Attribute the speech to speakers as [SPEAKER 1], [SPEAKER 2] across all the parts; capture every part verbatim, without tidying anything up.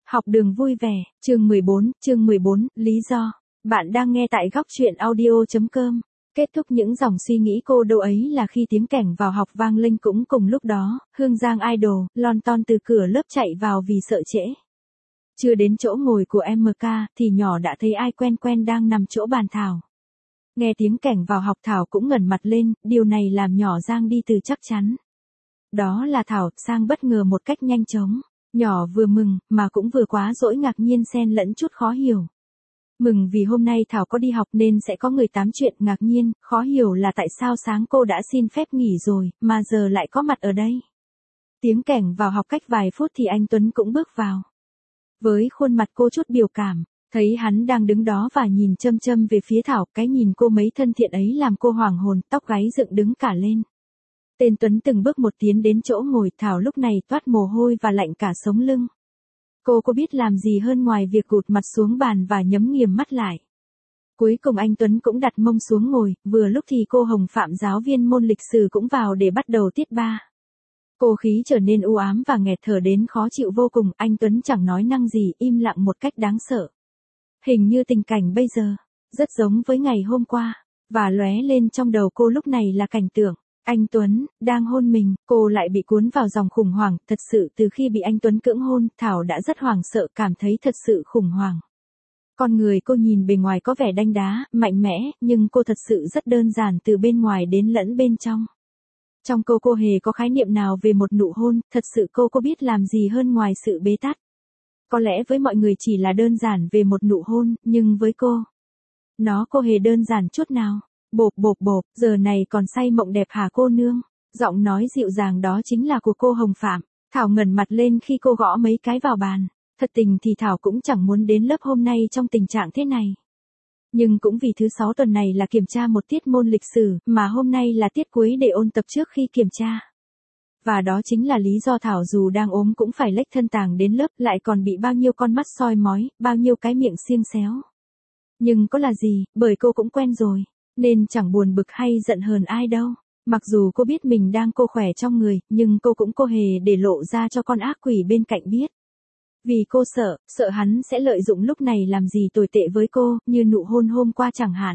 [SPEAKER 1] Học đường vui vẻ, chương mười bốn, chương mười bốn, lý do. Bạn đang nghe tại góc truyện audio chấm com. Kết thúc những dòng suy nghĩ cô đâu ấy là khi tiếng kẻng vào học vang lên cũng cùng lúc đó, Hương Giang idol, lon ton từ cửa lớp chạy vào vì sợ trễ. Chưa đến chỗ ngồi của em ca, thì nhỏ đã thấy ai quen quen đang nằm chỗ bàn Thảo. Nghe tiếng kẻng vào học Thảo cũng ngẩng mặt lên, điều này làm nhỏ Giang đi từ chắc chắn. Đó là Thảo, Giang bất ngờ một cách nhanh chóng. Nhỏ vừa mừng, mà cũng vừa quá dỗi ngạc nhiên xen lẫn chút khó hiểu. Mừng vì hôm nay Thảo có đi học nên sẽ có người tám chuyện, ngạc nhiên, khó hiểu là tại sao sáng cô đã xin phép nghỉ rồi, mà giờ lại có mặt ở đây. Tiếng kẻng vào học cách vài phút thì anh Tuấn cũng bước vào. Với khuôn mặt cô chút biểu cảm, thấy hắn đang đứng đó và nhìn châm châm về phía Thảo, cái nhìn cô mấy thân thiện ấy làm cô hoảng hồn, tóc gáy dựng đứng cả lên. Tên Tuấn từng bước một tiến đến chỗ ngồi, Thảo lúc này toát mồ hôi và lạnh cả sống lưng. Cô có biết làm gì hơn ngoài việc cụt mặt xuống bàn và nhắm nghiền mắt lại. Cuối cùng anh Tuấn cũng đặt mông xuống ngồi, vừa lúc thì cô Hồng Phạm giáo viên môn lịch sử cũng vào để bắt đầu tiết ba. Cô khí trở nên u ám và nghẹt thở đến khó chịu vô cùng, anh Tuấn chẳng nói năng gì, im lặng một cách đáng sợ. Hình như tình cảnh bây giờ, rất giống với ngày hôm qua, và lóe lên trong đầu cô lúc này là cảnh tượng. Anh Tuấn, đang hôn mình, cô lại bị cuốn vào dòng khủng hoảng, thật sự từ khi bị anh Tuấn cưỡng hôn, Thảo đã rất hoảng sợ, cảm thấy thật sự khủng hoảng. Con người cô nhìn bề ngoài có vẻ đanh đá, mạnh mẽ, nhưng cô thật sự rất đơn giản từ bên ngoài đến lẫn bên trong. Trong cô cô hề có khái niệm nào về một nụ hôn, thật sự cô có biết làm gì hơn ngoài sự bế tắc. Có lẽ với mọi người chỉ là đơn giản về một nụ hôn, nhưng với cô, nó cô hề đơn giản chút nào. Bộp bộp bộp, giờ này còn say mộng đẹp hả cô nương? Giọng nói dịu dàng đó chính là của cô Hồng Phạm. Thảo ngẩng mặt lên khi cô gõ mấy cái vào bàn. Thật tình thì Thảo cũng chẳng muốn đến lớp hôm nay trong tình trạng thế này. Nhưng cũng vì thứ sáu tuần này là kiểm tra một tiết môn lịch sử, mà hôm nay là tiết cuối để ôn tập trước khi kiểm tra. Và đó chính là lý do Thảo dù đang ốm cũng phải lếch thân tàng đến lớp, lại còn bị bao nhiêu con mắt soi mói, bao nhiêu cái miệng xiêng xéo. Nhưng có là gì, bởi cô cũng quen rồi. Nên chẳng buồn bực hay giận hờn ai đâu. Mặc dù cô biết mình đang cô khỏe trong người, nhưng cô cũng cô hề để lộ ra cho con ác quỷ bên cạnh biết. Vì cô sợ, sợ hắn sẽ lợi dụng lúc này làm gì tồi tệ với cô, như nụ hôn hôm qua chẳng hạn.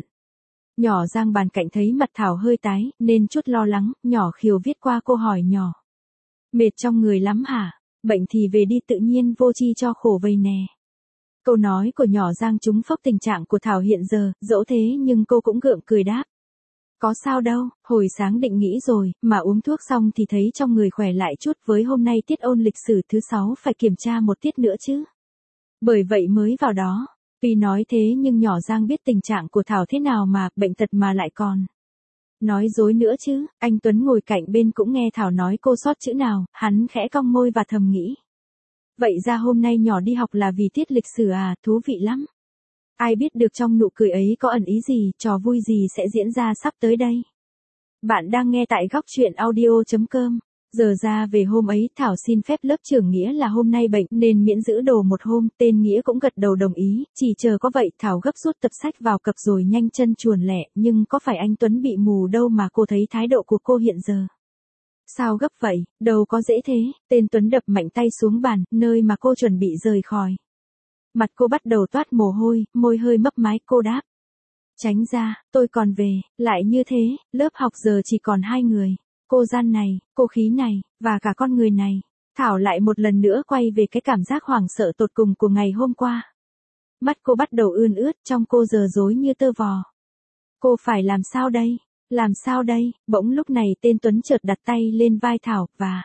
[SPEAKER 1] Nhỏ Giang bàn cạnh thấy mặt Thảo hơi tái, nên chút lo lắng, nhỏ khiều viết qua cô hỏi nhỏ. Mệt trong người lắm hả? Bệnh thì về đi, tự nhiên vô chi cho khổ vầy nè. Câu nói của nhỏ Giang trúng phốc tình trạng của Thảo hiện giờ, dẫu thế nhưng cô cũng gượng cười đáp. Có sao đâu, hồi sáng định nghĩ rồi, mà uống thuốc xong thì thấy trong người khỏe lại chút, với hôm nay tiết ôn lịch sử thứ sáu phải kiểm tra một tiết nữa chứ. Bởi vậy mới vào đó. Tuy nói thế nhưng nhỏ Giang biết tình trạng của Thảo thế nào mà, bệnh tật mà lại còn nói dối nữa chứ. Anh Tuấn ngồi cạnh bên cũng nghe Thảo nói cô sót chữ nào, hắn khẽ cong môi và thầm nghĩ. Vậy ra hôm nay nhỏ đi học là vì tiết lịch sử à, thú vị lắm. Ai biết được trong nụ cười ấy có ẩn ý gì, trò vui gì sẽ diễn ra sắp tới đây. Bạn đang nghe tại góc truyện audio chấm com. Giờ ra về hôm ấy Thảo xin phép lớp trưởng Nghĩa là hôm nay bệnh nên miễn giữ đồ một hôm, tên Nghĩa cũng gật đầu đồng ý, chỉ chờ có vậy Thảo gấp rút tập sách vào cặp rồi nhanh chân chuồn lẹ, nhưng có phải anh Tuấn bị mù đâu mà cô thấy thái độ của cô hiện giờ. Sao gấp vậy, đâu có dễ thế, tên Tuấn đập mạnh tay xuống bàn, nơi mà cô chuẩn bị rời khỏi. Mặt cô bắt đầu toát mồ hôi, môi hơi mấp máy, cô đáp. Tránh ra, tôi còn về, lại như thế, lớp học giờ chỉ còn hai người. Cô gian này, cô khí này, và cả con người này. Thảo lại một lần nữa quay về cái cảm giác hoảng sợ tột cùng của ngày hôm qua. Mắt cô bắt đầu ươn ướt, trong cô giờ rối như tơ vò. Cô phải làm sao đây? Làm sao đây? Bỗng lúc này tên Tuấn chợt đặt tay lên vai Thảo, và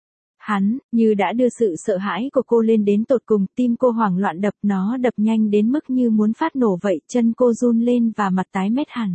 [SPEAKER 1] hắn, như đã đưa sự sợ hãi của cô lên đến tột cùng, tim cô hoảng loạn đập, nó đập nhanh đến mức như muốn phát nổ vậy, chân cô run lên và mặt tái mét hẳn.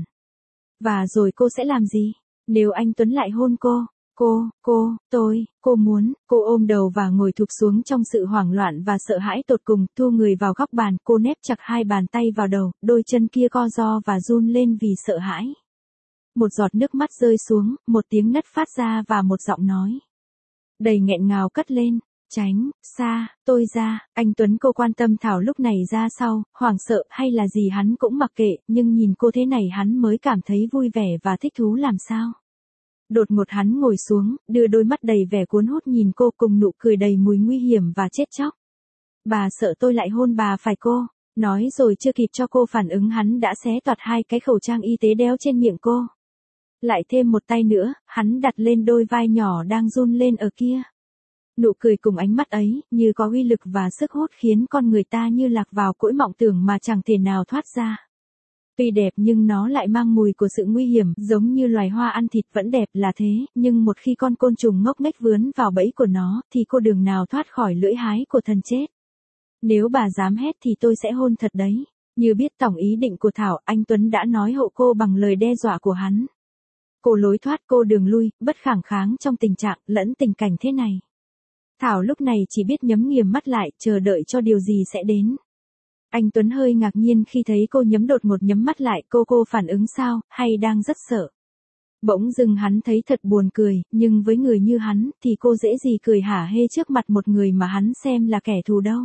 [SPEAKER 1] Và rồi cô sẽ làm gì? Nếu anh Tuấn lại hôn cô, cô, cô, tôi, cô muốn, cô ôm đầu và ngồi thụp xuống trong sự hoảng loạn và sợ hãi tột cùng, thu người vào góc bàn, cô nép chặt hai bàn tay vào đầu, đôi chân kia co ro và run lên vì sợ hãi. Một giọt nước mắt rơi xuống, một tiếng nấc phát ra và một giọng nói đầy nghẹn ngào cất lên, tránh, xa, tôi ra. Anh Tuấn cô quan tâm Thảo lúc này ra sau, hoảng sợ hay là gì hắn cũng mặc kệ, nhưng nhìn cô thế này hắn mới cảm thấy vui vẻ và thích thú làm sao. Đột ngột hắn ngồi xuống, đưa đôi mắt đầy vẻ cuốn hút nhìn cô cùng nụ cười đầy mùi nguy hiểm và chết chóc. bà sợ tôi lại hôn bà phải cô. Nói rồi chưa kịp cho cô phản ứng hắn đã xé toạc hai cái khẩu trang y tế đeo trên miệng cô. Lại thêm một tay nữa, hắn đặt lên đôi vai nhỏ đang run lên ở kia. Nụ cười cùng ánh mắt ấy, như có uy lực và sức hút khiến con người ta như lạc vào cõi mộng tưởng mà chẳng thể nào thoát ra. Tuy đẹp nhưng nó lại mang mùi của sự nguy hiểm, giống như loài hoa ăn thịt vẫn đẹp là thế, nhưng một khi con côn trùng ngốc nghếch vướn vào bẫy của nó, thì cô đường nào thoát khỏi lưỡi hái của thần chết. Nếu bà dám hét thì tôi sẽ hôn thật đấy. Như biết tổng ý định của Thảo, anh Tuấn đã nói hộ cô bằng lời đe dọa của hắn. Cô lối thoát, cô đường lui, bất khẳng kháng trong tình trạng lẫn tình cảnh thế này. Thảo lúc này chỉ biết nhắm nghiền mắt lại, chờ đợi cho điều gì sẽ đến. Anh Tuấn hơi ngạc nhiên khi thấy cô nhắm đột ngột nhắm mắt lại, cô cô phản ứng sao, hay đang rất sợ. Bỗng dưng hắn thấy thật buồn cười, nhưng với người như hắn, thì cô dễ gì cười hả hê trước mặt một người mà hắn xem là kẻ thù đâu.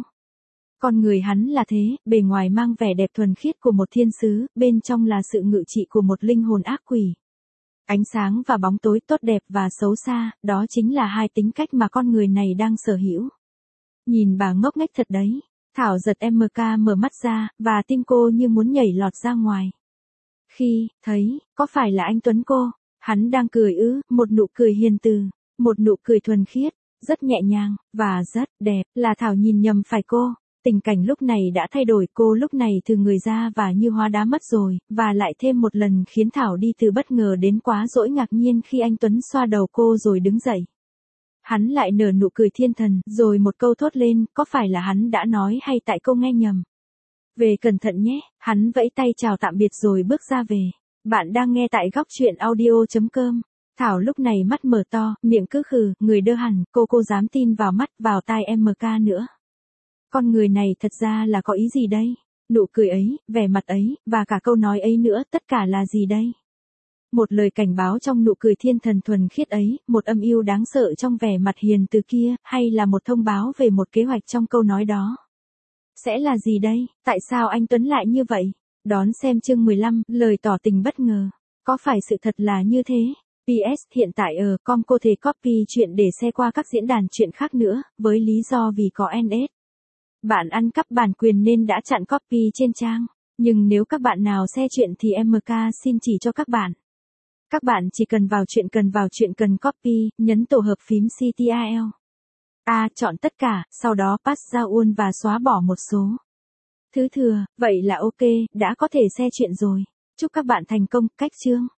[SPEAKER 1] Con người hắn là thế, bề ngoài mang vẻ đẹp thuần khiết của một thiên sứ, bên trong là sự ngự trị của một linh hồn ác quỷ. Ánh sáng và bóng tối, tốt đẹp và xấu xa, đó chính là hai tính cách mà con người này đang sở hữu. Nhìn bà ngốc nghếch thật đấy. Thảo giật em ca mở mắt ra, và tim cô như muốn nhảy lọt ra ngoài. Khi, thấy, có phải là anh Tuấn cô? Hắn đang cười ư, một nụ cười hiền từ, một nụ cười thuần khiết, rất nhẹ nhàng, và rất đẹp, là Thảo nhìn nhầm phải cô. Tình cảnh lúc này đã thay đổi, cô lúc này từ người ra và như hóa đá mất rồi, và lại thêm một lần khiến Thảo đi từ bất ngờ đến quá dỗi ngạc nhiên khi anh Tuấn xoa đầu cô rồi đứng dậy. Hắn lại nở nụ cười thiên thần, rồi một câu thốt lên, có phải là hắn đã nói hay tại cô nghe nhầm? Về cẩn thận nhé, hắn vẫy tay chào tạm biệt rồi bước ra về. Bạn đang nghe tại góc truyện audio chấm com. Thảo lúc này mắt mở to, miệng cứ khừ, người đơ hẳn, cô cô dám tin vào mắt, vào tai em ca nữa. Con người này thật ra là có ý gì đây? Nụ cười ấy, vẻ mặt ấy, và cả câu nói ấy nữa, tất cả là gì đây? Một lời cảnh báo trong nụ cười thiên thần thuần khiết ấy, một âm mưu đáng sợ trong vẻ mặt hiền từ kia, hay là một thông báo về một kế hoạch trong câu nói đó? Sẽ là gì đây? Tại sao anh Tuấn lại như vậy? Đón xem chương mười lăm, lời tỏ tình bất ngờ. Có phải sự thật là như thế? pê ét hiện tại ở com cô thể copy chuyện để xe qua các diễn đàn chuyện khác nữa, với lý do vì có en ét. Bạn ăn cắp bản quyền nên đã chặn copy trên trang. Nhưng nếu các bạn nào share chuyện thì em ca xin chỉ cho các bạn. Các bạn chỉ cần vào chuyện cần vào chuyện cần copy, nhấn tổ hợp phím Ctrl. A, chọn tất cả, sau đó pass ra uôn và xóa bỏ một số. Thứ thừa, vậy là ok, đã có thể share chuyện rồi. Chúc các bạn thành công, cách chương.